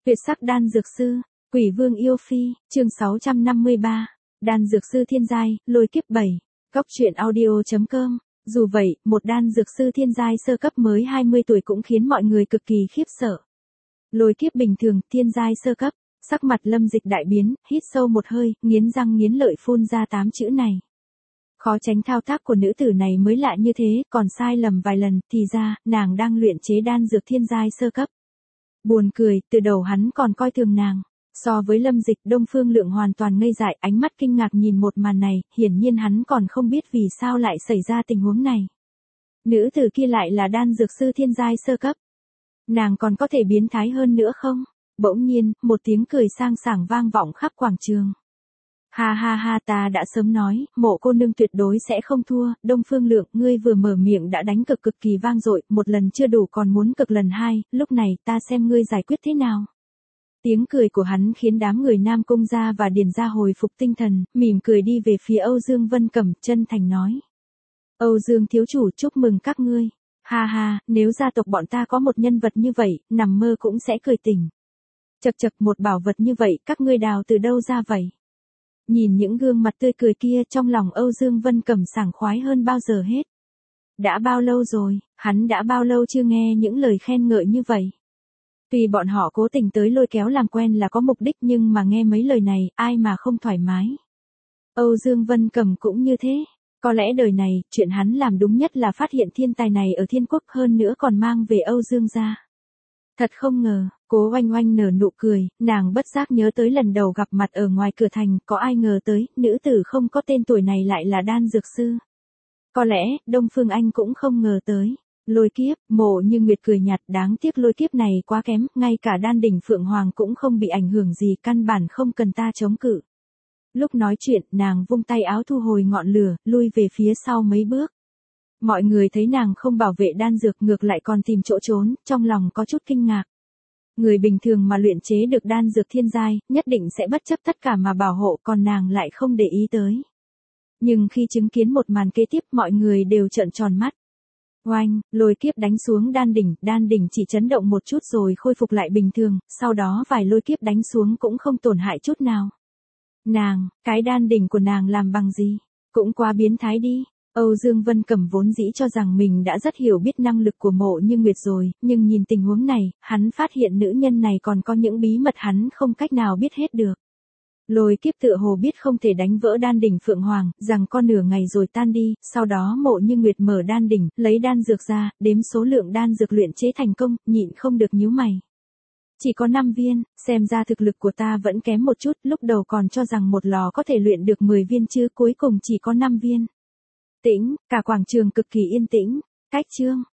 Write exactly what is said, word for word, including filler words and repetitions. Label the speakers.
Speaker 1: Tuyệt sắc đan dược sư, Quỷ Vương yêu phi, chương sáu trăm năm mươi ba, đan dược sư thiên giai, lôi kiếp bảy, góc truyện audio.com. Dù vậy, một đan dược sư thiên giai sơ cấp mới hai mươi tuổi cũng khiến mọi người cực kỳ khiếp sợ. Lôi kiếp bình thường, thiên giai sơ cấp, sắc mặt Lâm Dịch đại biến, hít sâu một hơi, nghiến răng nghiến lợi phun ra tám chữ này. Khó tránh thao tác của nữ tử này mới lạ như thế, còn sai lầm vài lần, thì ra, nàng đang luyện chế đan dược thiên giai sơ cấp. Buồn cười, từ đầu hắn còn coi thường nàng. So với Lâm Dịch, Đông Phương Lượng hoàn toàn ngây dại, ánh mắt kinh ngạc nhìn một màn này, hiển nhiên hắn còn không biết vì sao lại xảy ra tình huống này. Nữ tử kia lại là đan dược sư thiên giai sơ cấp. Nàng còn có thể biến thái hơn nữa không? Bỗng nhiên, một tiếng cười sang sảng vang vọng khắp quảng trường. Ha ha ha, ta đã sớm nói, Mộ cô nương tuyệt đối sẽ không thua, Đông Phương Lượng, ngươi vừa mở miệng đã đánh cực cực kỳ vang dội, một lần chưa đủ còn muốn cực lần hai, lúc này ta xem ngươi giải quyết thế nào. Tiếng cười của hắn khiến đám người Nam Cung gia và Điền gia hồi phục tinh thần, mỉm cười đi về phía Âu Dương Vân Cẩm, chân thành nói. Âu Dương thiếu chủ, chúc mừng các ngươi. Ha ha, nếu gia tộc bọn ta có một nhân vật như vậy, nằm mơ cũng sẽ cười tỉnh. Chật chật, một bảo vật như vậy, các ngươi đào từ đâu ra vậy? Nhìn những gương mặt tươi cười kia, trong lòng Âu Dương Vân Cẩm sảng khoái hơn bao giờ hết. Đã bao lâu rồi, hắn đã bao lâu chưa nghe những lời khen ngợi như vậy? Tuy bọn họ cố tình tới lôi kéo làm quen là có mục đích, nhưng mà nghe mấy lời này, ai mà không thoải mái. Âu Dương Vân Cẩm cũng như thế. Có lẽ đời này, chuyện hắn làm đúng nhất là phát hiện thiên tài này ở Thiên Quốc, hơn nữa còn mang về Âu Dương gia. Thật không ngờ, Cố Oanh Oanh nở nụ cười, nàng bất giác nhớ tới lần đầu gặp mặt ở ngoài cửa thành, có ai ngờ tới, nữ tử không có tên tuổi này lại là đan dược sư. Có lẽ, Đông Phương Anh cũng không ngờ tới. Lôi kiếp, Mộ Như Nguyệt cười nhạt, đáng tiếc lôi kiếp này quá kém, ngay cả đan đỉnh Phượng Hoàng cũng không bị ảnh hưởng gì, căn bản không cần ta chống cự. Lúc nói chuyện, nàng vung tay áo thu hồi ngọn lửa, lui về phía sau mấy bước. Mọi người thấy nàng không bảo vệ đan dược, ngược lại còn tìm chỗ trốn, trong lòng có chút kinh ngạc. Người bình thường mà luyện chế được đan dược thiên giai, nhất định sẽ bất chấp tất cả mà bảo hộ, còn nàng lại không để ý tới. Nhưng khi chứng kiến một màn kế tiếp, mọi người đều trợn tròn mắt. Oanh, lôi kiếp đánh xuống đan đỉnh, đan đỉnh chỉ chấn động một chút rồi khôi phục lại bình thường, sau đó vài lôi kiếp đánh xuống cũng không tổn hại chút nào. Nàng, cái đan đỉnh của nàng làm bằng gì? Cũng quá biến thái đi. Âu Dương Vân Cẩm vốn dĩ cho rằng mình đã rất hiểu biết năng lực của Mộ Như Nguyệt rồi, nhưng nhìn tình huống này, hắn phát hiện nữ nhân này còn có những bí mật hắn không cách nào biết hết được. Lôi kiếp tựa hồ biết không thể đánh vỡ đan đỉnh Phượng Hoàng, rằng con nửa ngày rồi tan đi, sau đó Mộ Như Nguyệt mở đan đỉnh, lấy đan dược ra, đếm số lượng đan dược luyện chế thành công, nhịn không được nhíu mày. Chỉ có năm viên, xem ra thực lực của ta vẫn kém một chút, lúc đầu còn cho rằng một lò có thể luyện được mười viên chứ, cuối cùng chỉ có năm viên. Tĩnh, cả quảng trường cực kỳ yên tĩnh. Cách chương,